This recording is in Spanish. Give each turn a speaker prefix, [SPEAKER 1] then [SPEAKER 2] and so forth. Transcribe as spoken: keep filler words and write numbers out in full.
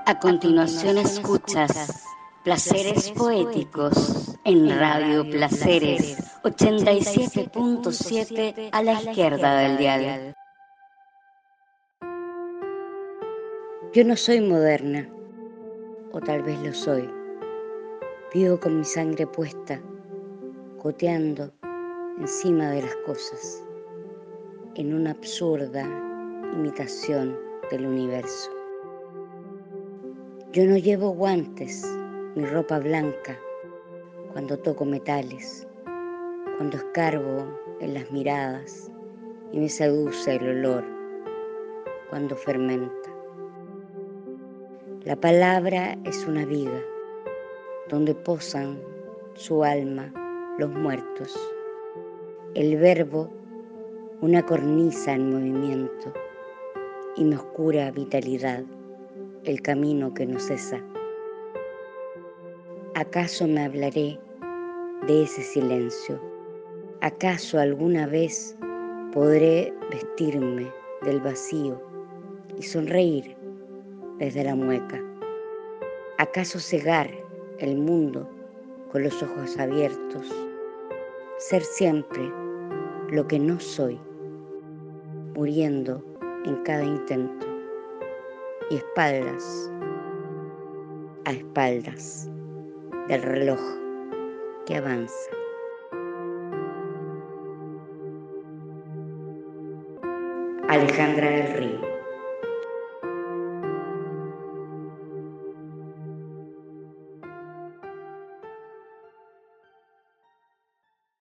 [SPEAKER 1] A continuación escuchas Placeres Poéticos en Radio Placeres ochenta y siete punto siete a la izquierda del dial.
[SPEAKER 2] Yo no soy moderna, o tal vez lo soy. Vivo con mi sangre puesta, goteando encima de las cosas, en una absurda imitación del universo. Yo no llevo guantes ni ropa blanca cuando toco metales, cuando escarbo en las miradas y me seduce el olor, cuando fermenta. La palabra es una viga donde posan su alma los muertos. El verbo, una cornisa en movimiento y mi oscura vitalidad, el camino que no cesa. ¿Acaso me hablaré de ese silencio? ¿Acaso alguna vez podré vestirme del vacío y sonreír desde la mueca? ¿Acaso cegar el mundo con los ojos abiertos? Ser siempre lo que no soy, muriendo en cada intento y espaldas a espaldas del reloj que avanza. Alejandra del Río.